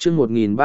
chương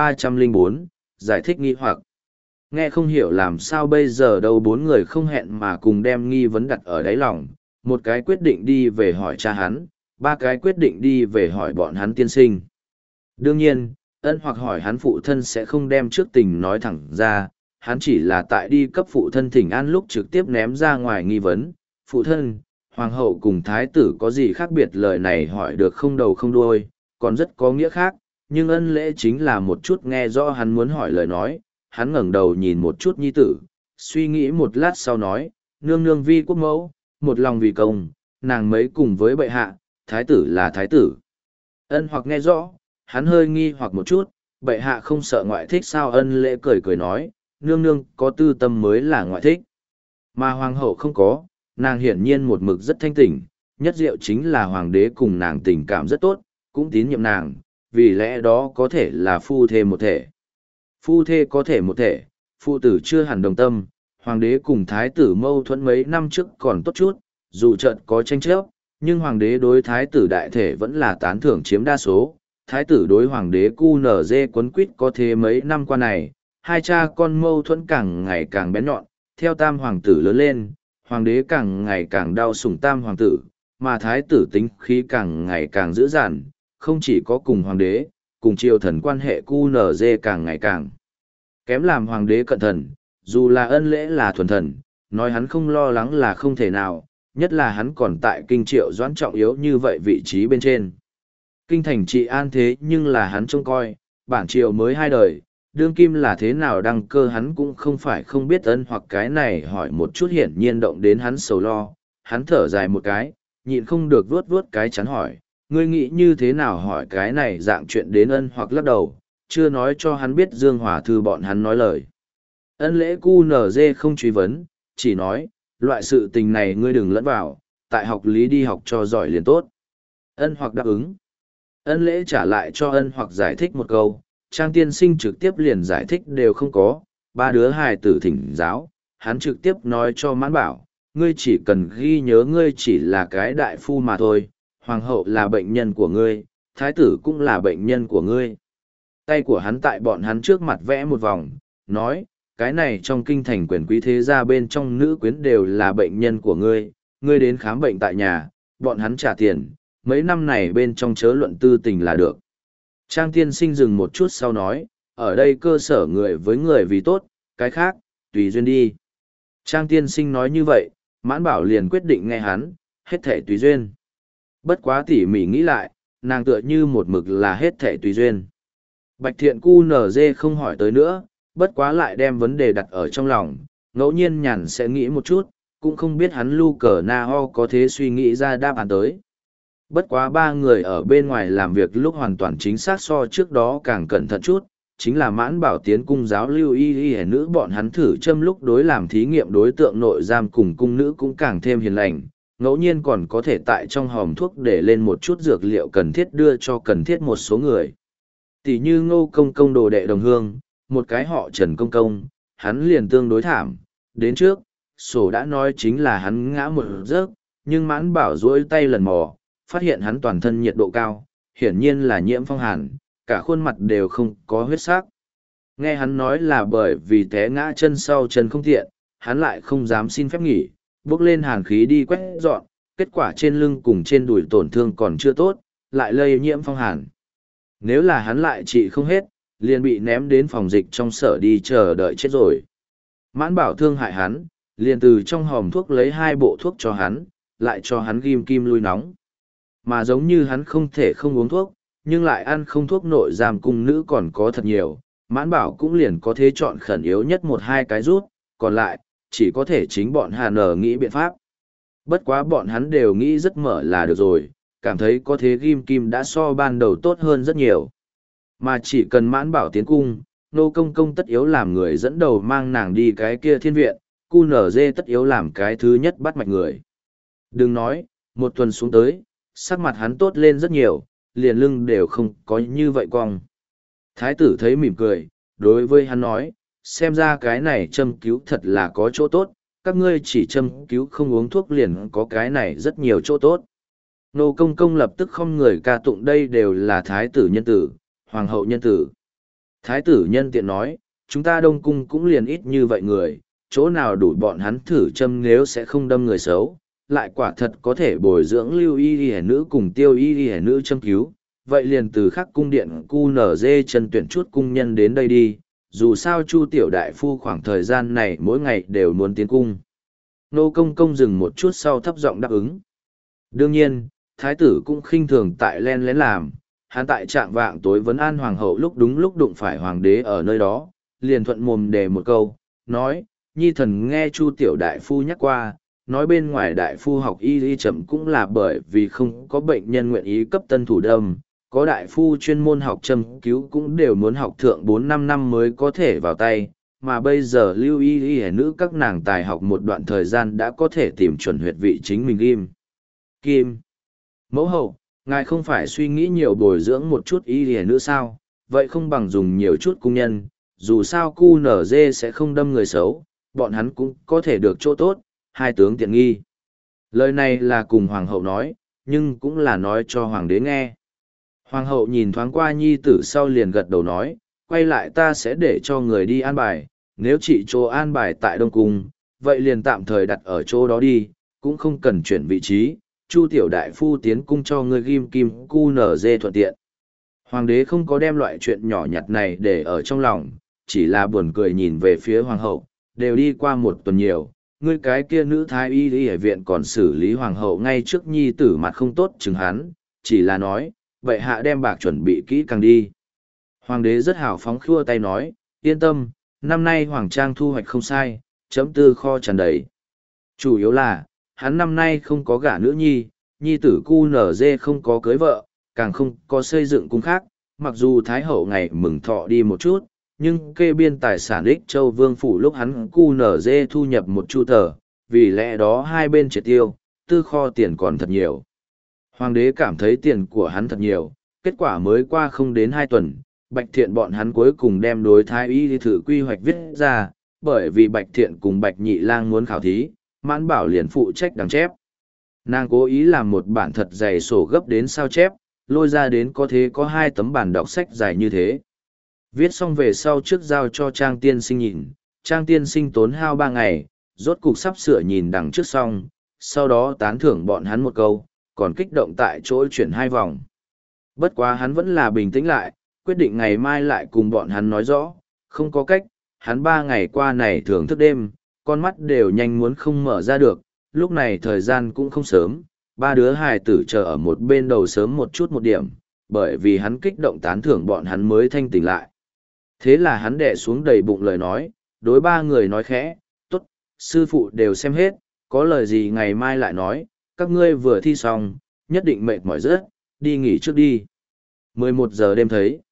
1304, giải thích nghi hoặc. Nghe không hiểu làm sao bây giờ đâu bốn người không hẹn mà cùng đem nghi vấn đặt ở đáy lòng, một cái quyết định đi về hỏi cha hắn, ba cái quyết định đi về hỏi bọn hắn tiên sinh. Đương nhiên, ân hoặc hỏi hắn phụ thân sẽ không đem trước tình nói thẳng ra, hắn chỉ là tại đi cấp phụ thân thỉnh an lúc trực tiếp ném ra ngoài nghi vấn. Phụ thân, hoàng hậu cùng thái tử có gì khác biệt, lời này hỏi được không đầu không đuôi, còn rất có nghĩa khác, nhưng ân lễ chính là một chút nghe rõ hắn muốn hỏi lời nói. Hắn ngẩng đầu nhìn một chút nhi tử, suy nghĩ một lát sau nói, nương nương vi quốc mẫu, một lòng vì công, nàng mấy cùng với bệ hạ, thái tử là thái tử. Ân hoặc nghe rõ, hắn hơi nghi hoặc một chút, bệ hạ không sợ ngoại thích sao? Ân lễ cười cười nói, nương nương có tư tâm mới là ngoại thích. Mà hoàng hậu không có, nàng hiển nhiên một mực rất thanh tỉnh, nhất diệu chính là hoàng đế cùng nàng tình cảm rất tốt, cũng tín nhiệm nàng, vì lẽ đó có thể là phu thê một thể. Phu thê có thể một thể, phụ tử chưa hẳn đồng tâm, hoàng đế cùng thái tử mâu thuẫn mấy năm trước còn tốt chút, dù trận có tranh chấp, nhưng hoàng đế đối thái tử đại thể vẫn là tán thưởng chiếm đa số. Thái tử đối hoàng đế QNZ quấn quýt có thế mấy năm qua này, hai cha con mâu thuẫn càng ngày càng bén nhọn, theo tam hoàng tử lớn lên, hoàng đế càng ngày càng đau sủng tam hoàng tử, mà thái tử tính khí càng ngày càng dữ dằn, không chỉ có cùng hoàng đế, cùng triều thần quan hệ QNZ càng ngày càng kém, làm hoàng đế cận thần, dù là ân lễ là thuần thần, nói hắn không lo lắng là không thể nào, nhất là hắn còn tại kinh triệu doãn trọng yếu như vậy vị trí bên trên. Kinh thành trị an thế nhưng là hắn trông coi, bản triều mới hai đời, đương kim là thế nào đăng cơ hắn cũng không phải không biết. Ân hoặc cái này hỏi một chút hiển nhiên động đến hắn sầu lo, hắn thở dài một cái, nhịn không được vuốt vuốt cái chắn hỏi, ngươi nghĩ như thế nào hỏi cái này dạng chuyện đến? Ân hoặc lắc đầu, chưa nói cho hắn biết Dương Hòa Thư bọn hắn nói lời. Ân lễ QNZ không truy vấn, chỉ nói, loại sự tình này ngươi đừng lẫn vào, tại học lý đi học cho giỏi liền tốt. Ân hoặc đáp ứng. Ân lễ trả lại cho ân hoặc giải thích một câu, Trang tiên sinh trực tiếp liền giải thích đều không có, ba đứa hài tử thỉnh giáo, hắn trực tiếp nói cho Mãn Bảo, ngươi chỉ cần ghi nhớ ngươi chỉ là cái đại phu mà thôi, hoàng hậu là bệnh nhân của ngươi, thái tử cũng là bệnh nhân của ngươi. Tay của hắn tại bọn hắn trước mặt vẽ một vòng, nói, cái này trong kinh thành quyền quý thế gia bên trong nữ quyến đều là bệnh nhân của ngươi, ngươi đến khám bệnh tại nhà, bọn hắn trả tiền, mấy năm này bên trong chớ luận tư tình là được. Trang tiên sinh dừng một chút sau nói, ở đây cơ sở người với người vì tốt, cái khác, tùy duyên đi. Trang tiên sinh nói như vậy, Mãn Bảo liền quyết định nghe hắn, hết thể tùy duyên. Bất quá tỉ mỉ nghĩ lại, nàng tựa như một mực là hết thể tùy duyên. Bạch Thiện QNZ không hỏi tới nữa, bất quá lại đem vấn đề đặt ở trong lòng, ngẫu nhiên nhàn sẽ nghĩ một chút, cũng không biết hắn Lu Cờ Na Ho có thế suy nghĩ ra đáp án tới. Bất quá ba người ở bên ngoài làm việc lúc hoàn toàn chính xác so trước đó càng cẩn thận chút, chính là Mãn Bảo tiến cung giáo lưu y nữ bọn hắn thử châm lúc đối làm thí nghiệm đối tượng nội giam cùng cung nữ cũng càng thêm hiền lành, ngẫu nhiên còn có thể tại trong hòm thuốc để lên một chút dược liệu cần thiết đưa cho cần thiết một số người. Tỷ như Ngô Công Công đồ đệ đồng hương, một cái họ Trần Công Công, hắn liền tương đối thảm, đến trước, sổ đã nói chính là hắn ngã một giấc, nhưng Mãn Bảo duỗi tay lần mò, phát hiện hắn toàn thân nhiệt độ cao, hiển nhiên là nhiễm phong hàn, cả khuôn mặt đều không có huyết sắc. Nghe hắn nói là bởi vì té ngã chân sau chân không tiện, hắn lại không dám xin phép nghỉ, bước lên hàn khí đi quét dọn, kết quả trên lưng cùng trên đùi tổn thương còn chưa tốt, lại lây nhiễm phong hàn. Nếu là hắn lại trị không hết, liền bị ném đến phòng dịch trong sở đi chờ đợi chết rồi. Mãn Bảo thương hại hắn, liền từ trong hòm thuốc lấy 2 bộ thuốc cho hắn, lại cho hắn ghim kim lui nóng. Mà giống như hắn không thể không uống thuốc, nhưng lại ăn không thuốc nội giam cung nữ còn có thật nhiều, Mãn Bảo cũng liền có thế chọn khẩn yếu nhất 1-2 cái rút, còn lại, chỉ có thể chính bọn Hà Nở nghĩ biện pháp. Bất quá bọn hắn đều nghĩ rất mở là được rồi, cảm thấy có thế ghim kim đã so ban đầu tốt hơn rất nhiều. Mà chỉ cần Mãn Bảo tiến cung, Nô Công Công tất yếu làm người dẫn đầu mang nàng đi cái kia thiên viện, QNZ tất yếu làm cái thứ nhất bắt mạch người. Đừng nói, một tuần xuống tới, sắc mặt hắn tốt lên rất nhiều, liền lưng đều không có như vậy cong. Thái tử thấy mỉm cười, đối với hắn nói, xem ra cái này châm cứu thật là có chỗ tốt, các ngươi chỉ châm cứu không uống thuốc liền có cái này rất nhiều chỗ tốt. Nô Công Công lập tức không người ca tụng đây đều là thái tử nhân tử, hoàng hậu nhân tử. Thái tử nhân tiện nói, chúng ta Đông Cung cũng liền ít như vậy người, chỗ nào đủ bọn hắn thử châm nếu sẽ không đâm người xấu, lại quả thật có thể bồi dưỡng lưu y y nữ cùng tiêu y y nữ châm cứu, vậy liền từ khắc cung điện QNZ chân tuyển chút cung nhân đến đây đi, dù sao Chu tiểu đại phu khoảng thời gian này mỗi ngày đều muốn tiến cung. Nô công công dừng một chút sau thấp giọng đáp ứng. Đương nhiên, thái tử cũng khinh thường tại len lén làm, hắn tại trạng vạng tối vấn an hoàng hậu lúc đúng lúc đụng phải hoàng đế ở nơi đó, liền thuận mồm đề một câu, nói, nhi thần nghe Chu tiểu đại phu nhắc qua, nói bên ngoài đại phu học y chậm cũng là bởi vì không có bệnh nhân nguyện ý cấp tân thủ đâm, có đại phu chuyên môn học châm cứu cũng đều muốn học thượng 4-5 năm mới có thể vào tay, mà bây giờ lưu y y nữ các nàng tài học một đoạn thời gian đã có thể tìm chuẩn huyệt vị chính mình Kim. Mẫu hậu, ngài không phải suy nghĩ nhiều bồi dưỡng một chút y y nữ sao, vậy không bằng dùng nhiều chút cung nhân, dù sao cu nở dê sẽ không đâm người xấu, bọn hắn cũng có thể được chỗ tốt, hai tướng tiện nghi. Lời này là cùng hoàng hậu nói, nhưng cũng là nói cho hoàng đế nghe. Hoàng hậu nhìn thoáng qua nhi tử sau liền gật đầu nói, quay lại ta sẽ để cho người đi an bài, nếu chị chỗ an bài tại Đông Cung, vậy liền tạm thời đặt ở chỗ đó đi, cũng không cần chuyển vị trí, Chu tiểu đại phu tiến cung cho người ghim kim cu nở dê thuận tiện. Hoàng đế không có đem loại chuyện nhỏ nhặt này để ở trong lòng, chỉ là buồn cười nhìn về phía hoàng hậu, đều đi qua một tuần nhiều, ngươi cái kia nữ thái y y ở viện còn xử lý hoàng hậu ngay trước nhi tử mặt không tốt chừng hắn, chỉ là nói, vậy hạ đem bạc chuẩn bị kỹ càng đi. Hoàng đế rất hào phóng khua tay nói, yên tâm, năm nay hoàng trang thu hoạch không sai, chấm tư kho tràn đầy. Chủ yếu là, hắn năm nay không có gả nữ nhi, nhi tử cu nở dê không có cưới vợ, càng không có xây dựng cung khác, mặc dù thái hậu ngày mừng thọ đi một chút, nhưng kê biên tài sản ích châu vương phủ lúc hắn cu nở dê thu nhập một chu tờ, vì lẽ đó hai bên triệt tiêu, tư kho tiền còn thật nhiều. Hoàng đế cảm thấy tiền của hắn thật nhiều, kết quả mới qua không đến 2 tuần, Bạch Thiện bọn hắn cuối cùng đem đối thái y thử quy hoạch viết ra, bởi vì Bạch Thiện cùng Bạch Nhị Lang muốn khảo thí, Mãn Bảo liền phụ trách đằng chép. Nàng cố ý làm một bản thật dày sổ gấp đến sao chép, lôi ra đến có thế có 2 tấm bản đọc sách dài như thế. Viết xong về sau trước giao cho Trang tiên sinh nhìn, Trang tiên sinh tốn hao 3 ngày, rốt cục sắp sửa nhìn đằng trước xong, sau đó tán thưởng bọn hắn một câu, còn kích động tại chỗ chuyển 2 vòng. Bất quá hắn vẫn là bình tĩnh lại, quyết định ngày mai lại cùng bọn hắn nói rõ, không có cách, hắn 3 ngày qua này thường thức đêm, con mắt đều nhanh muốn không mở ra được, lúc này thời gian cũng không sớm, 3 đứa hài tử chờ ở một bên đầu sớm một chút một điểm, bởi vì hắn kích động tán thưởng bọn hắn mới thanh tỉnh lại. Thế là hắn đè xuống đầy bụng lời nói, đối 3 người nói khẽ, tốt, sư phụ đều xem hết, có lời gì ngày mai lại nói, các ngươi vừa thi xong, nhất định mệt mỏi rất, đi nghỉ trước đi. 11 giờ đêm thấy.